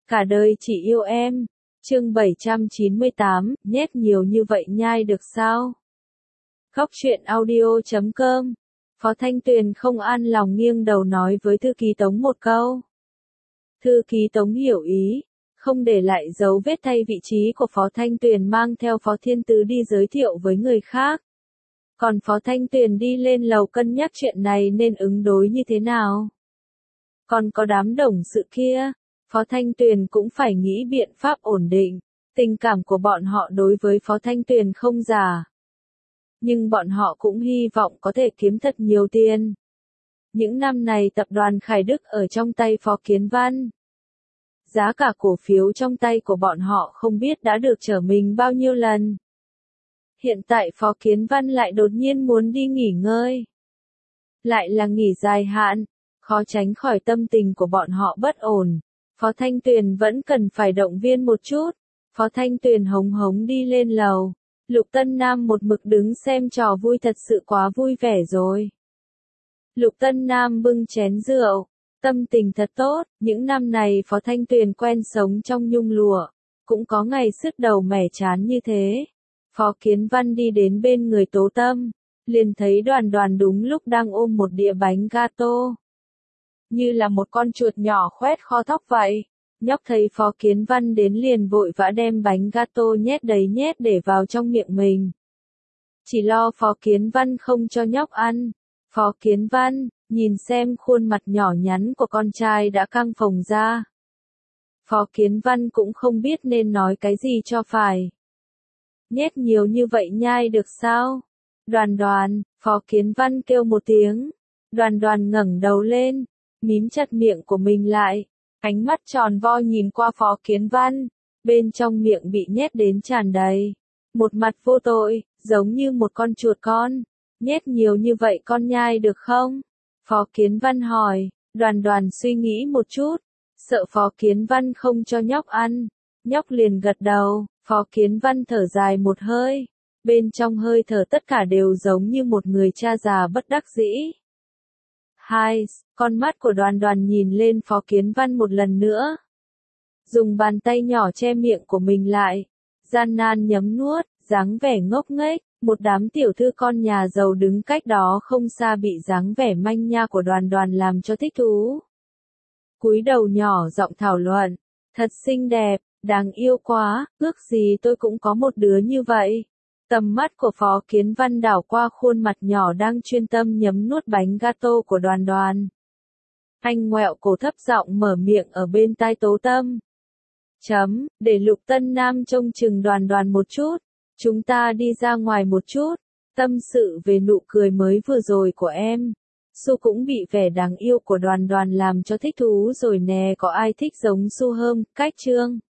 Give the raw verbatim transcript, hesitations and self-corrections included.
Cả đời chỉ yêu em. Chương bảy trăm chín mươi tám, nhét nhiều như vậy nhai được sao? Góc truyện audio chấm com. Phó Thanh Tuyền không an lòng nghiêng đầu nói với thư ký Tống một câu. Thư ký Tống hiểu ý, không để lại dấu vết thay vị trí của Phó Thanh Tuyền mang theo Phó Thiên Tứ đi giới thiệu với người khác. Còn Phó Thanh Tuyền đi lên lầu cân nhắc chuyện này nên ứng đối như thế nào. Còn có đám đồng sự kia, Phó Thanh Tuyền cũng phải nghĩ biện pháp ổn định. Tình cảm của bọn họ đối với Phó Thanh Tuyền không giả. Nhưng bọn họ cũng hy vọng có thể kiếm thật nhiều tiền. Những năm này tập đoàn Khải Đức ở trong tay Phó Kiến Văn. Giá cả cổ phiếu trong tay của bọn họ không biết đã được trở mình bao nhiêu lần. Hiện tại Phó Kiến Văn lại đột nhiên muốn đi nghỉ ngơi. Lại là nghỉ dài hạn, khó tránh khỏi tâm tình của bọn họ bất ổn. Phó Thanh Tuyền vẫn cần phải động viên một chút. Phó Thanh Tuyền hống hống đi lên lầu. Lục Tân Nam một mực đứng xem trò vui thật sự quá vui vẻ rồi. Lục Tân Nam bưng chén rượu. Tâm tình thật tốt, những năm này Phó Thanh Tuyền quen sống trong nhung lụa. Cũng có ngày sứt đầu mẻ chán như thế. Phó Kiến Văn đi đến bên người Tố Tâm. Liền thấy Đoàn Đoàn đúng lúc đang ôm một đĩa bánh gato. Như là một con chuột nhỏ khoét kho thóc vậy. Nhóc thấy Phó Kiến Văn đến liền vội vã đem bánh gato nhét đầy nhét để vào trong miệng mình. Chỉ lo Phó Kiến Văn không cho nhóc ăn. Phó Kiến Văn, nhìn xem khuôn mặt nhỏ nhắn của con trai đã căng phồng ra. Phó Kiến Văn cũng không biết nên nói cái gì cho phải. Nhét nhiều như vậy nhai được sao? Đoàn Đoàn, Phó Kiến Văn kêu một tiếng. Đoàn Đoàn ngẩng đầu lên, mím chặt miệng của mình lại. Ánh mắt tròn vo nhìn qua Phó Kiến Văn, bên trong miệng bị nhét đến tràn đầy. Một mặt vô tội, giống như một con chuột con. Nhét nhiều như vậy con nhai được không? Phó Kiến Văn hỏi. Đoàn Đoàn suy nghĩ một chút, sợ Phó Kiến Văn không cho nhóc ăn. Nhóc liền gật đầu. Phó Kiến Văn thở dài một hơi. Bên trong hơi thở tất cả đều giống như một người cha già bất đắc dĩ. Hai, con mắt của Đoàn Đoàn nhìn lên Phó Kiến Văn một lần nữa. Dùng bàn tay nhỏ che miệng của mình lại. Gian nan nhấm nuốt, dáng vẻ ngốc nghếch. Một đám tiểu thư con nhà giàu đứng cách đó không xa bị dáng vẻ manh nha của Đoàn Đoàn làm cho thích thú. Cúi đầu nhỏ giọng thảo luận. Thật xinh đẹp, đáng yêu quá, ước gì tôi cũng có một đứa như vậy. Tầm mắt của Phó Kiến Văn đảo qua khuôn mặt nhỏ đang chuyên tâm nhấm nuốt bánh gato của Đoàn Đoàn. Anh ngoẹo cổ thấp giọng mở miệng ở bên tai Tố Tâm. Chấm, để Lục Tân Nam trông chừng Đoàn Đoàn một chút. Chúng ta đi ra ngoài một chút. Tâm sự về nụ cười mới vừa rồi của em. Su cũng bị vẻ đáng yêu của Đoàn Đoàn làm cho thích thú rồi nè, có ai thích giống Su hơn, cách chương.